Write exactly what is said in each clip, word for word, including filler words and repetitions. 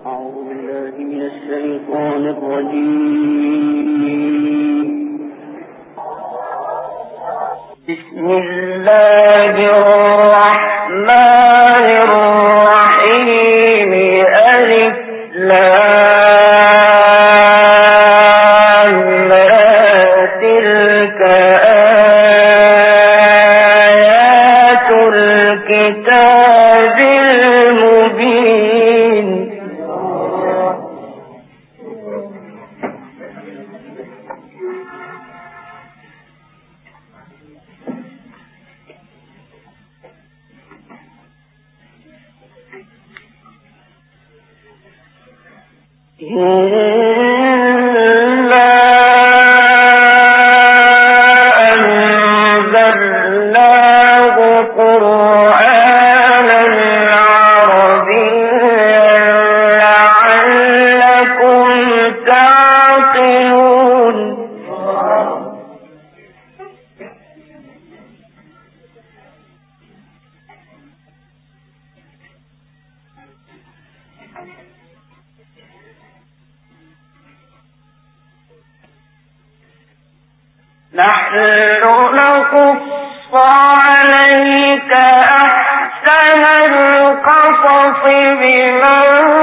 نحن نقص عليك أحسن القصص بما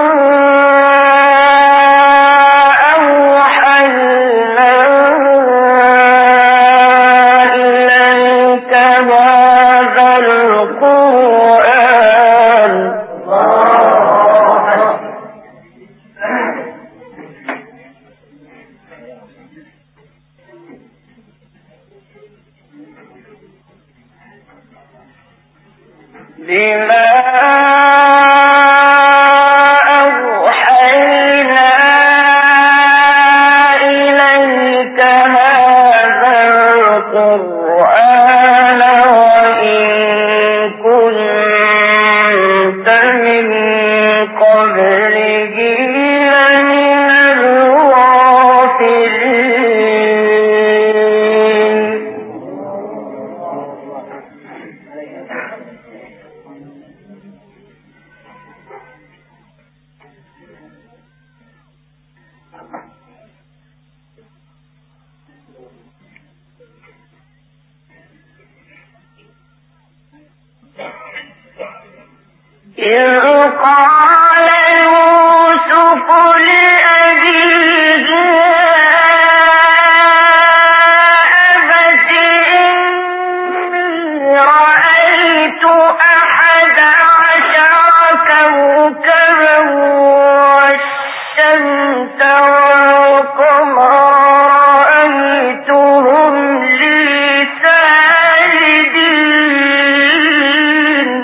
أوحينا إليك هذا القرآن بما أوحينا إليك هذا القرآن وإن كنت من قبله لمن الغافلين. إذ قال يوسف لأبيه أبت إني رأيت أحد عشر كوكبا والشمس والقمر رأيتهم لي ساجدين.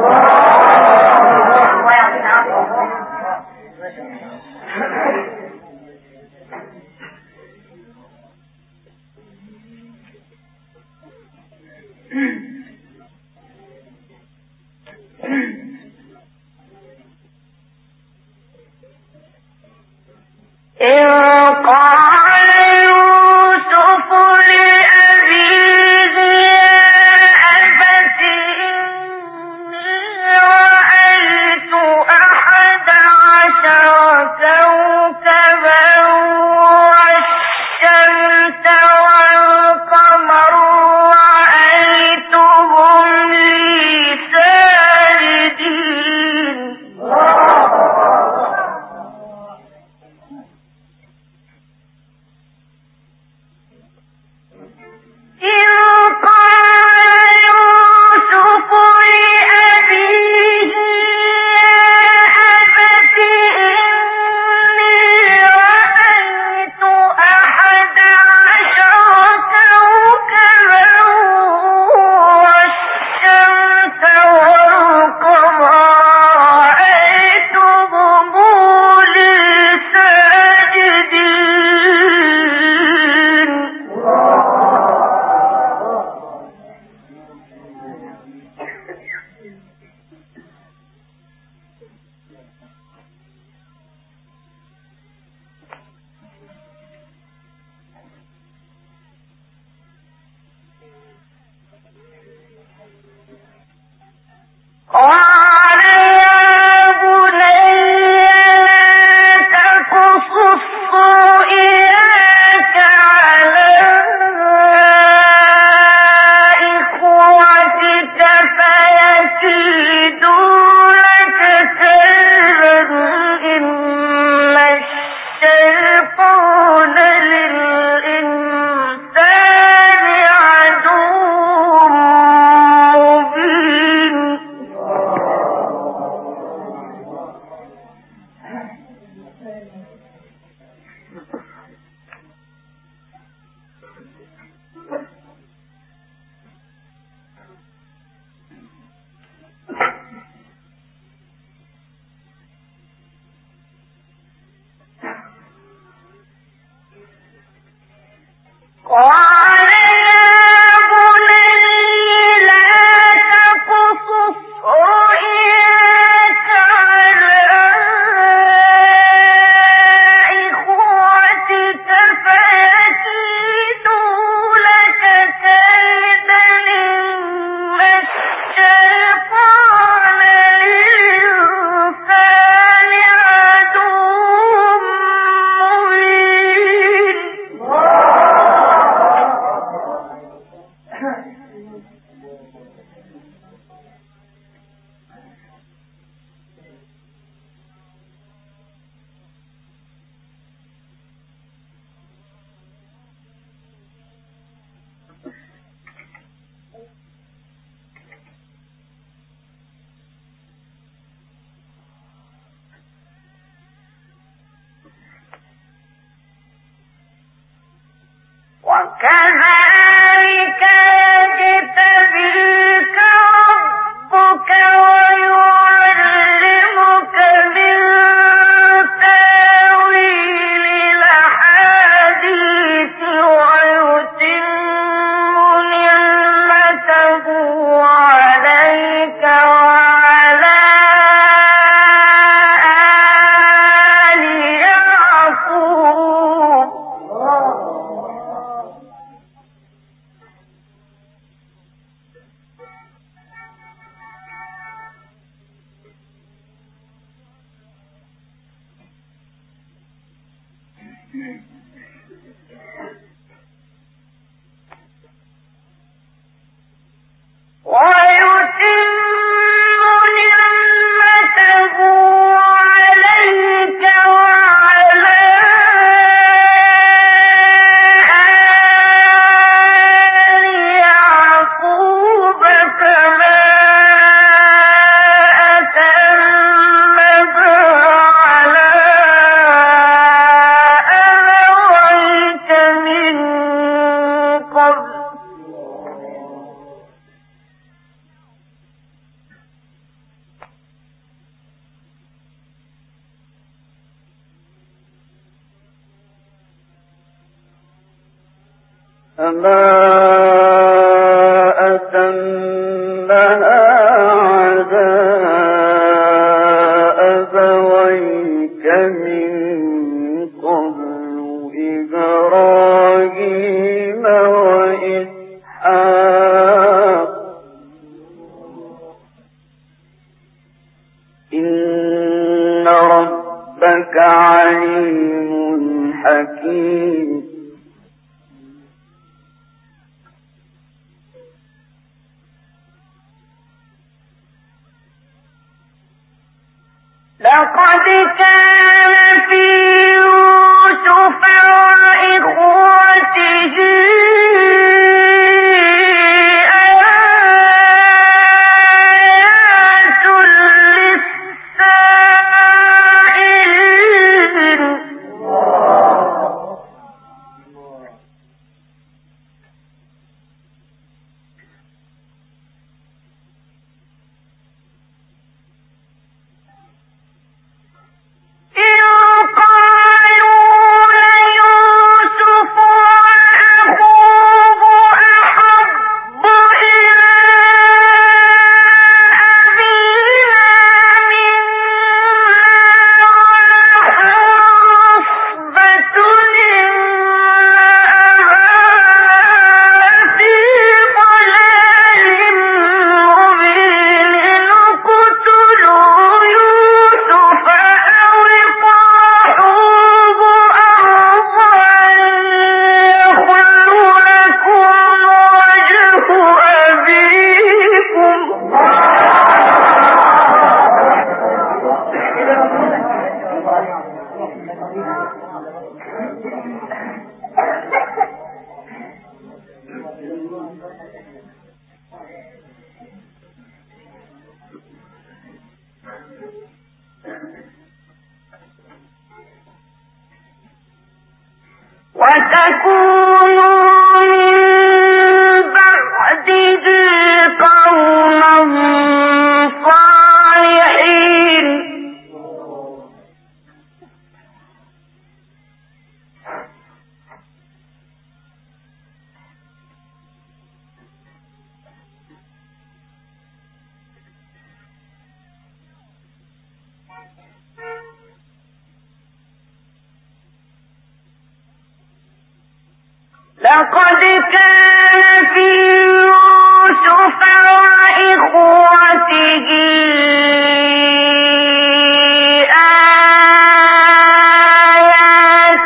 إذ قال يوسف لأبيه أبت إني رأيت أحد عشر كوكبا والشمس والقمر رأيتهم لي ساجدين. وكذلك يجتبيك ربك ويعلمك من تاويل الأحاديث ويتم نعمته عليك وعلى آل يعقوب. أما أتمها عداء أبويك من قبل إبراهيم وإسحاق إن ربك عليم حكيم. لقد كان في يوسف وإخوته آيات للسائلين. وتكونوا من بعده قوما صالحين. لقد كان في يوسف وإخوته آيات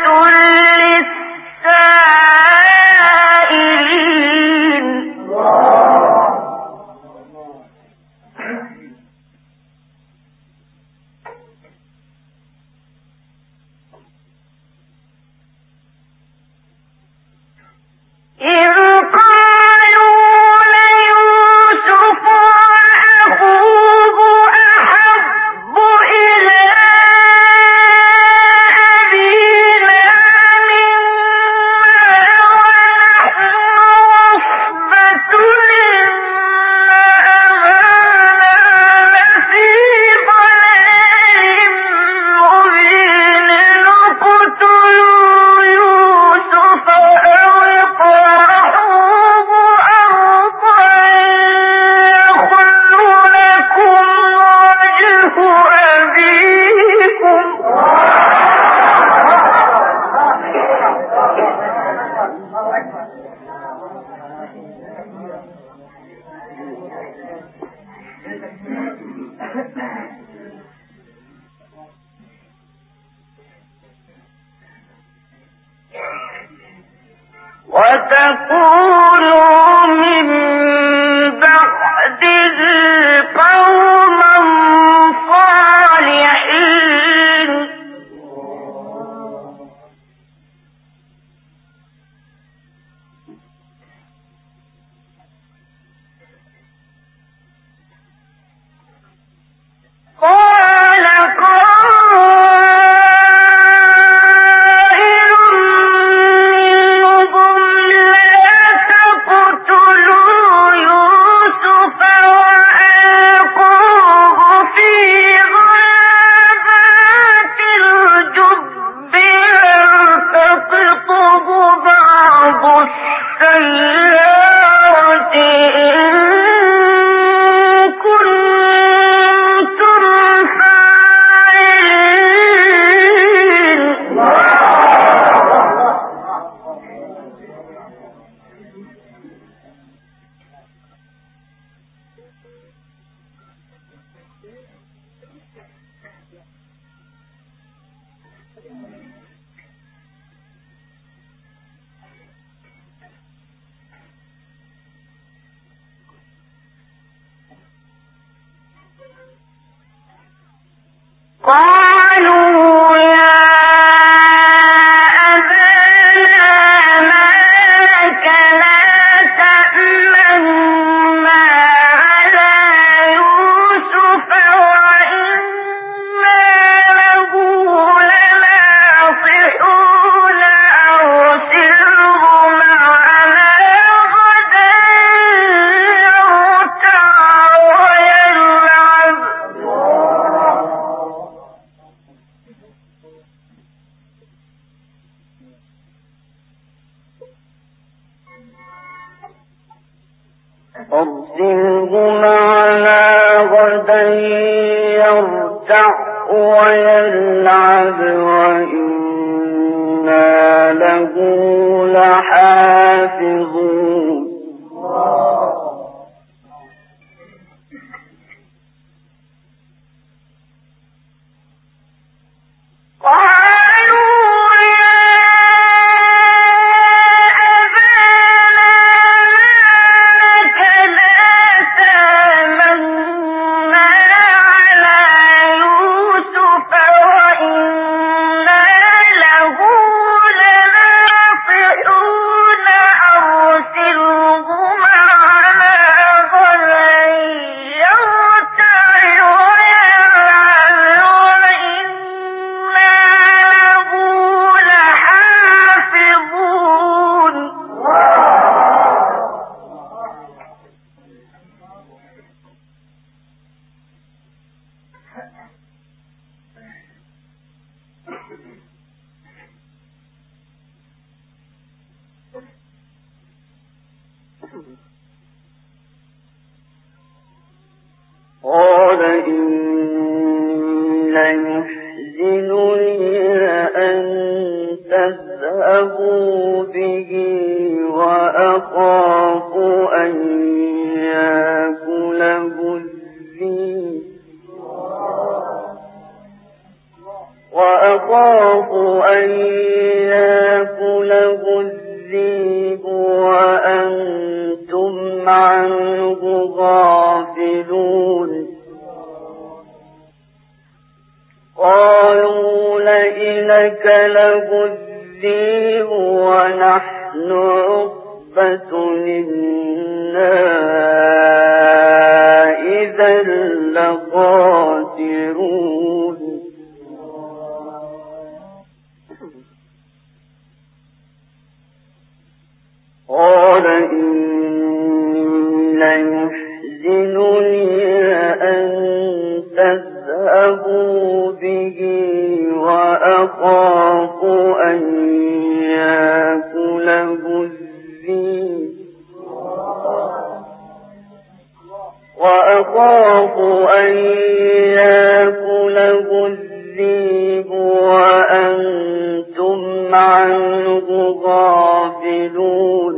للسائلين إذ قالوا ليوسف وأخوه أحب إلى أبينا منا ونحن عصبة إن أبانا لفي ضلال مبين اقتلوا يوسف أو اطرحوه أرضا يخل لكم وجه أبيكم وتكونوا من بعده قوما صالحين قال قائل منهم لا تقتلوا يوسف وألقوه في غيابات الجب يلتقطه بعض السيارة إن كنتم فاعلين قالوا يا أبانا ما لك لا تأمنا على يوسف وإنا له لناصحون أرسله معنا غدا يرتع ويلعب أرسله معنا غدا يرتع ويلعب وإنا له لحافظون قالوا يا أبانا لك لا تأمنا على يوسف وإنا له لناصحون أرسله معنا غدا يرتع ويلعب وإنا له لحافظون قال إن يحزنني أن تذهبوا به وأخاف أن يأكله الذئب وأنتم عنه غافلون قالوا لئن أكله الذئب ونحن عصبة إنا إذا لخاسرون قال إني ليحزنني أن تذهبوا به وأخاف أن يأكله الذئب وأخاف أن يأكله الذئب وأنتم عنه غافلون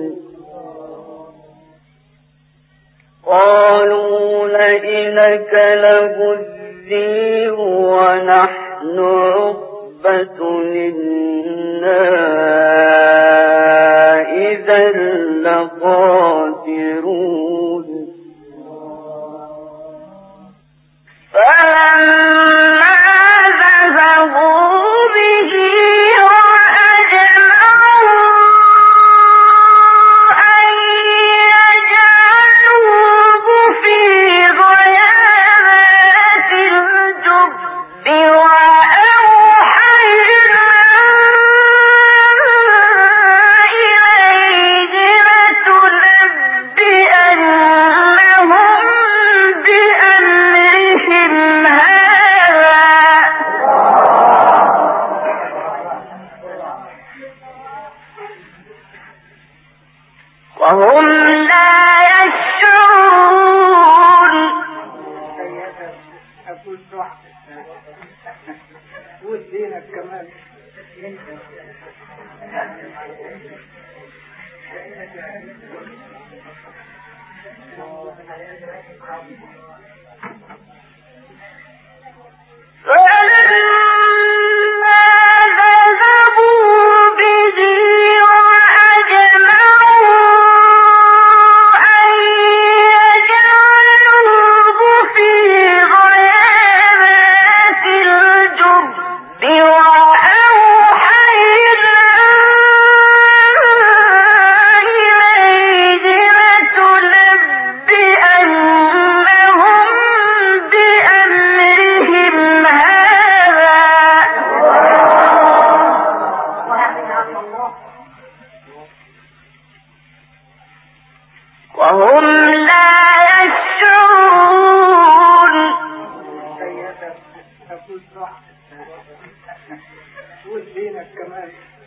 قالوا لئن أكله الذئب ونحن عصبة إنا إذا لخاسرون فلما ذهبوا به وأجمعوا أن يجعلوه في غيابات الجب وأوحينا إليه لتنبئنهم بأمرهم هذا وهم لا يشعرون. أقول صح ودينك كمان فلما ذهبوا به وأجمعوا أن يجعلوه في غيابات الجب وأوحينا إليه لتنبئنهم بأمرهم هذا وهم لا يشعرون. أقول صح ودينك كمان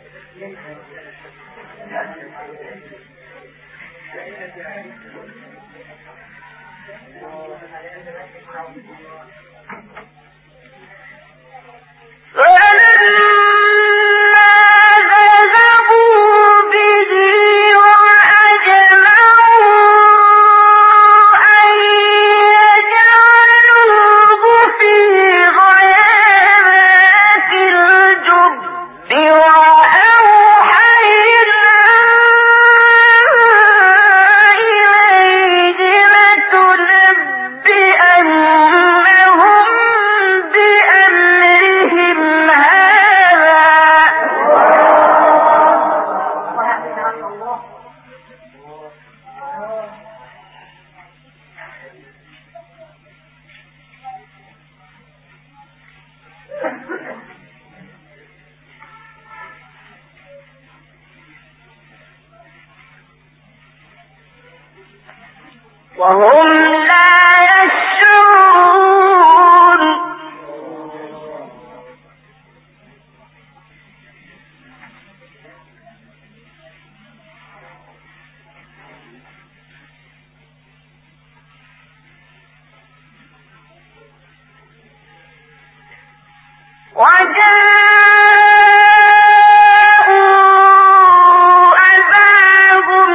فلما ذهبوا به وأجمعوا أن يجعلوه في غيابات الجب وأوحينا إليه لتنبئنهم بأمرهم هذا وهم لا يشعرون. وجاءوا أباهم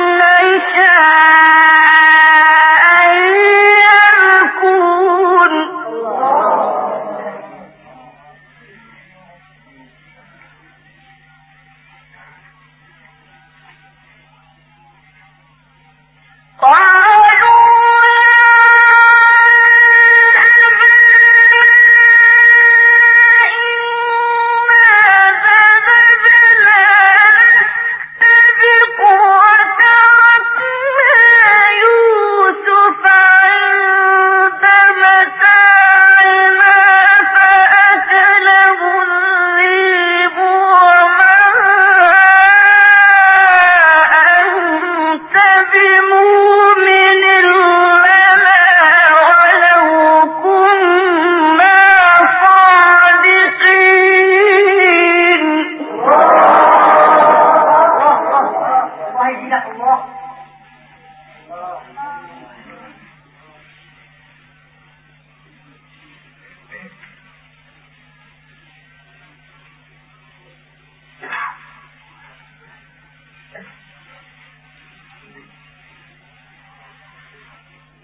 عشاء يبكون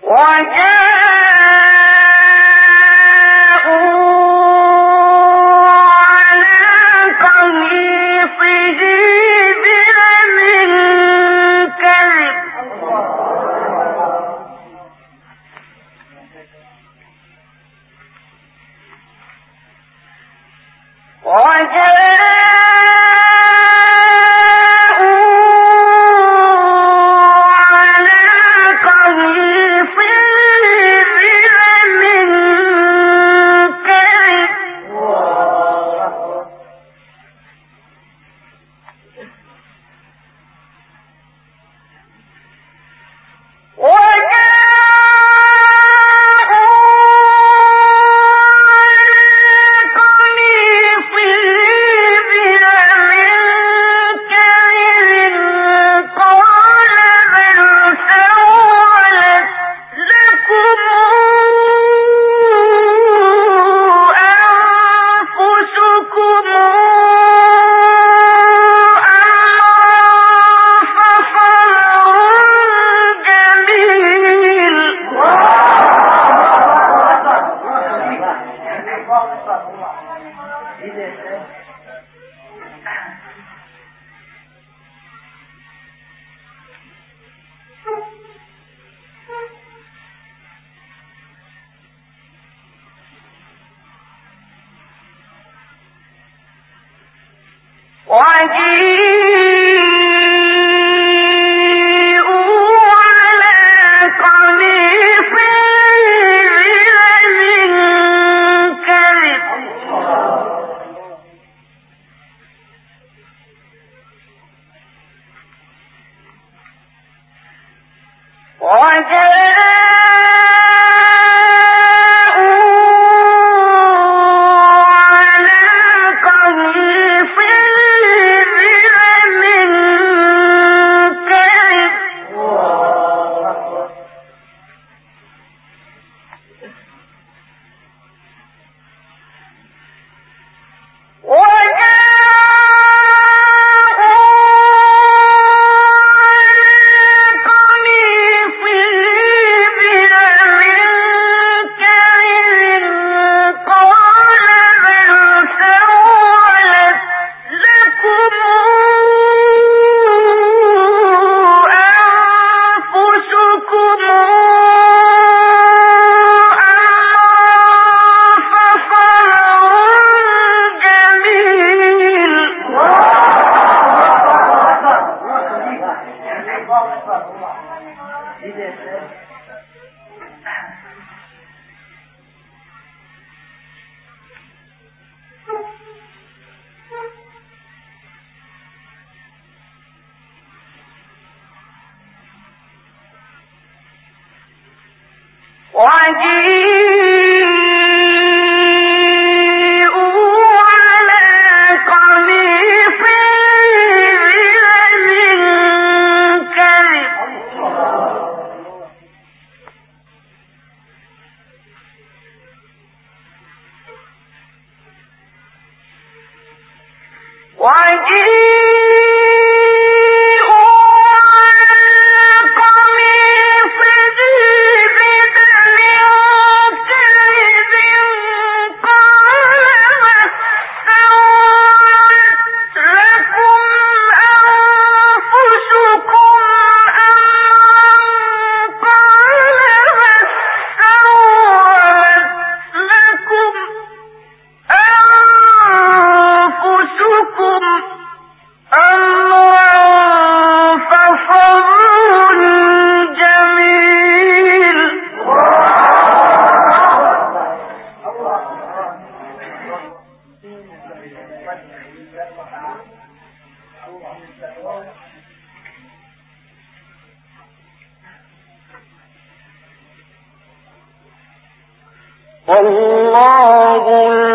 والله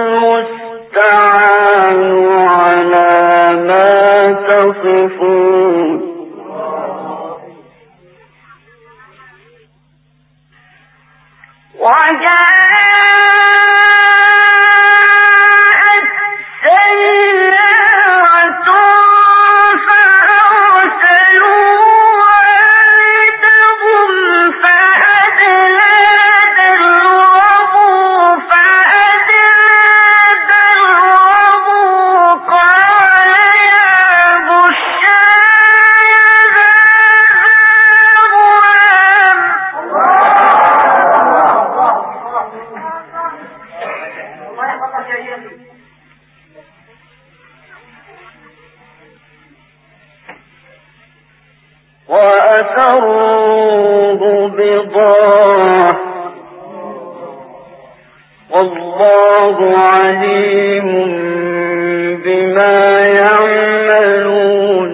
المستعان على ما تصفون. وجاءت سيارة فأرسلوا واردهم فأدلى وأسروه بضاعة والله عليم بما يعملون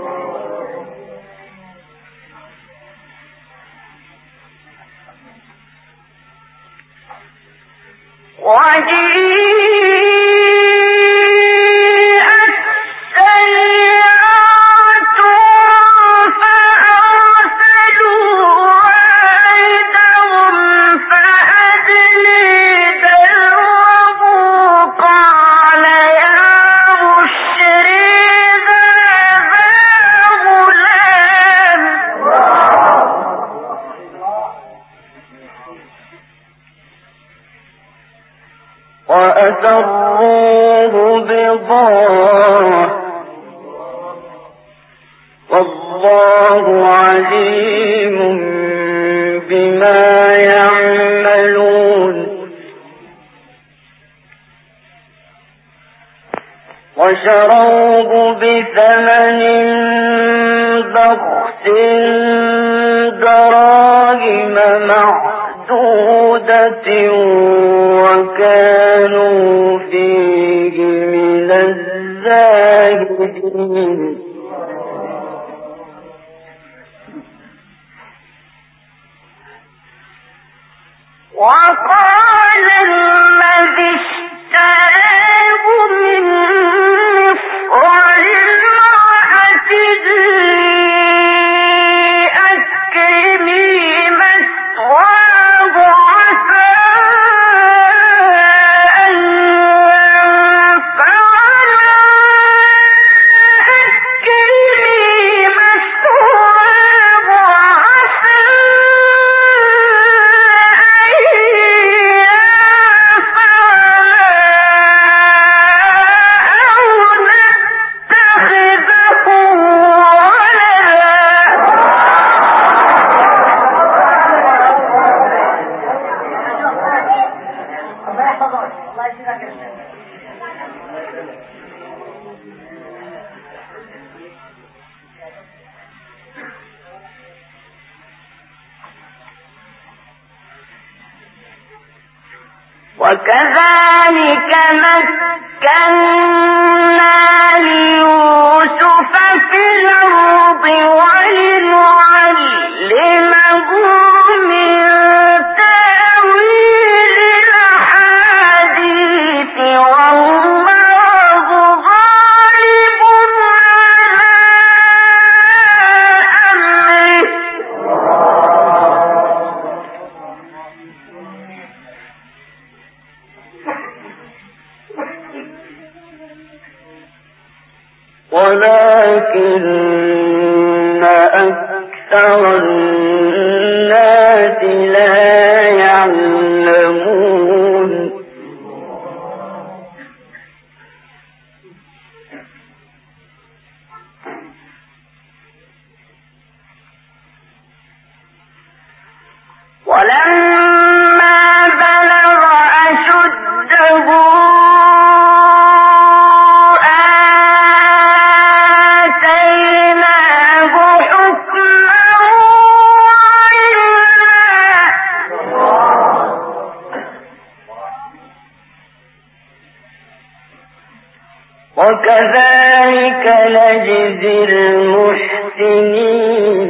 وأسروه بضاعة والله عليم بما يعملون وشروه بثمن بخس دراهم معدودة وكانوا فيه من الزاهدين وقال الذي اشتراه من مصر لامرأته أكرمي مثواه عسى أن ينفعنا أكرمي مثواه عسى وكذلك مكنا ليوسف في الأرض ولنعلمه من تأويل الأحاديث والله غالب على ولكن أكثر الناس لا يعلمون ولما بلغ أشده وكذلك نجزي المحسنين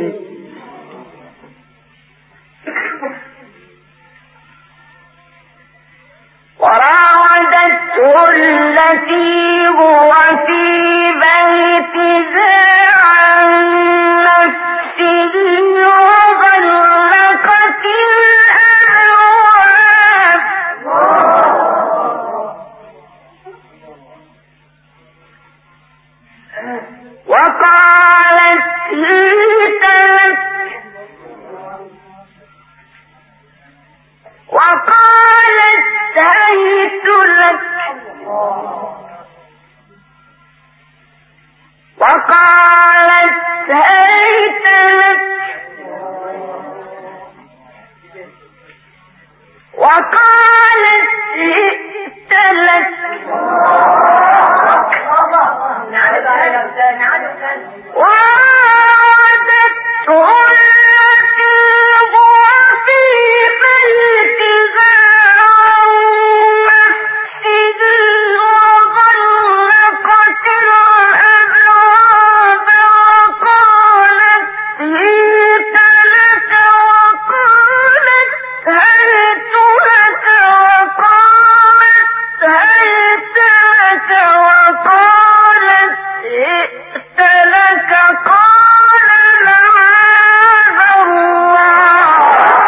وراودته التي هو في بيتها عن نفسه وغلقت الأبواب وقالت هيت لك وقالت هيت لك وقالت هيت لك وقالت هيت لك جئت لك قال معاذ الله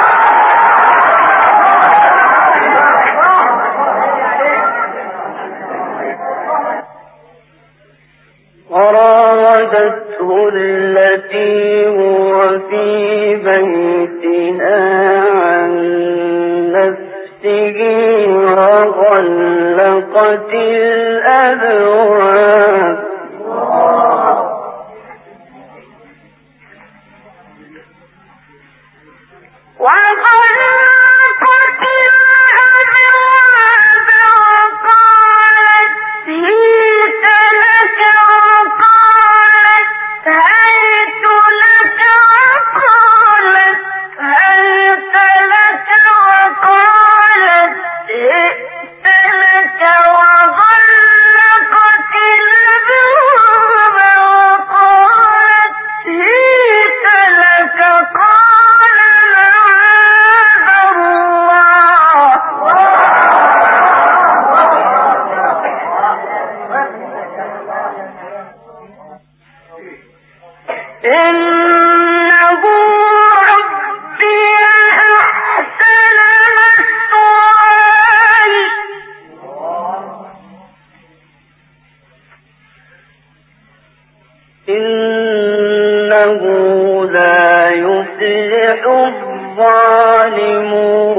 وراودته التي هو في بيتها عن نفسه وغلقت الأبواب وغلقت الأبواب وقالت هيت لك وقالت هيت لك وقالت هيت لك وقالت هئت لك وغلقت الأبواب وقالت هيت لك قال إنه ربي أحسن مثواي إنه لا يفلح الظالمون